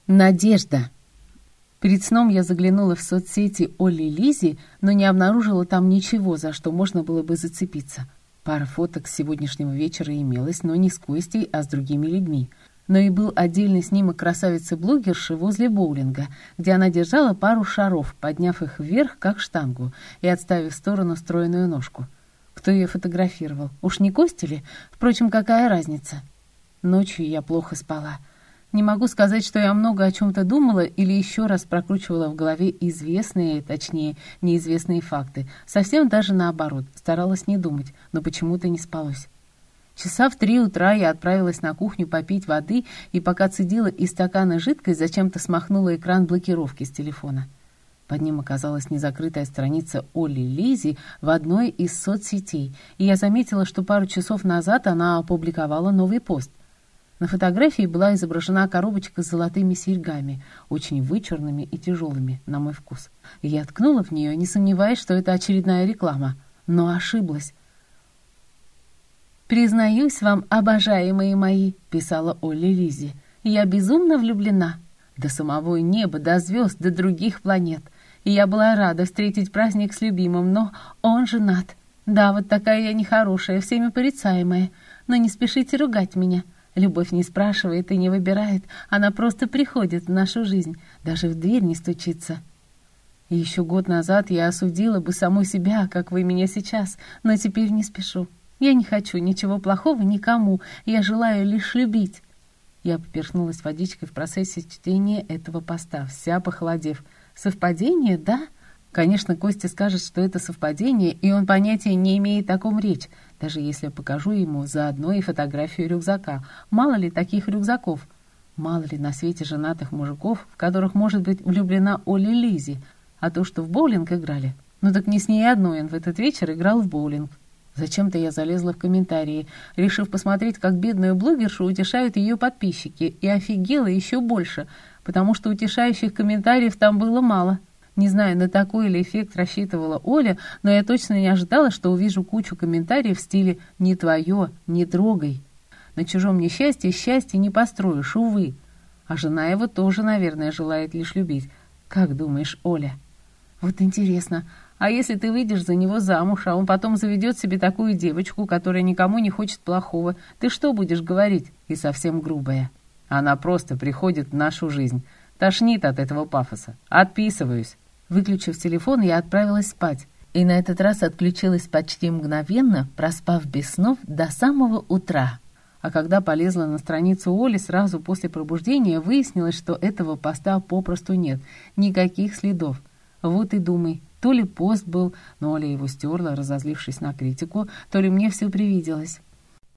Надежда. Перед сном я заглянула в соцсети Оли Лизи, но не обнаружила там ничего, за что можно было бы зацепиться. Пара фоток с сегодняшнего вечера имелась, но не с Костей, а с другими людьми. Но и был отдельный снимок красавицы-блогерши возле боулинга, где она держала пару шаров, подняв их вверх, как штангу, и отставив в сторону стройную ножку. Кто ее фотографировал? Уж не Костя ли? Впрочем, какая разница? Ночью я плохо спала. Не могу сказать, что я много о чем-то думала или еще раз прокручивала в голове известные, точнее, неизвестные факты. Совсем даже наоборот, старалась не думать, но почему-то не спалось. Часа в 3 утра я отправилась на кухню попить воды и пока цедила из стакана жидкость, зачем-то смахнула экран блокировки с телефона. Под ним оказалась незакрытая страница Оли Лизи в одной из соцсетей, и я заметила, что пару часов назад она опубликовала новый пост. На фотографии была изображена коробочка с золотыми серьгами, очень вычурными и тяжелыми, на мой вкус. И я ткнула в нее, не сомневаясь, что это очередная реклама. Но ошиблась. «Признаюсь вам, обожаемые мои», — писала Оли Лизи, — «я безумно влюблена. До самого неба, до звезд, до других планет. И я была рада встретить праздник с любимым, но он женат. Да, вот такая я нехорошая, всеми порицаемая. Но не спешите ругать меня. Любовь не спрашивает и не выбирает, она просто приходит в нашу жизнь, даже в дверь не стучится. И еще год назад я осудила бы саму себя, как вы меня сейчас, но теперь не спешу. Я не хочу ничего плохого никому, я желаю лишь любить». Я поперхнулась водичкой в процессе чтения этого поста, вся похолодев. «Совпадение, да?» Конечно, Костя скажет, что это совпадение, и он понятия не имеет о ком речь, даже если я покажу ему заодно и фотографию рюкзака. Мало ли таких рюкзаков? Мало ли на свете женатых мужиков, в которых может быть влюблена Оля Лизи? А то, что в боулинг играли? Ну так не с ней одной он в этот вечер играл в боулинг. Зачем-то я залезла в комментарии, решив посмотреть, как бедную блогершу утешают ее подписчики, и офигела еще больше, потому что утешающих комментариев там было мало. Не знаю, на такой ли эффект рассчитывала Оля, но я точно не ожидала, что увижу кучу комментариев в стиле «не твое, не трогай». На чужом несчастье счастье не построишь, увы. А жена его тоже, наверное, желает лишь любить. Как думаешь, Оля? Вот интересно, а если ты выйдешь за него замуж, а он потом заведет себе такую девочку, которая никому не хочет плохого, ты что будешь говорить? И совсем грубая. Она просто приходит в нашу жизнь. Тошнит от этого пафоса. Отписываюсь. Выключив телефон, я отправилась спать. И на этот раз отключилась почти мгновенно, проспав без снов до самого утра. А когда полезла на страницу Оли, сразу после пробуждения выяснилось, что этого поста попросту нет. Никаких следов. Вот и думай, то ли пост был, но Оля его стерла, разозлившись на критику, то ли мне все привиделось.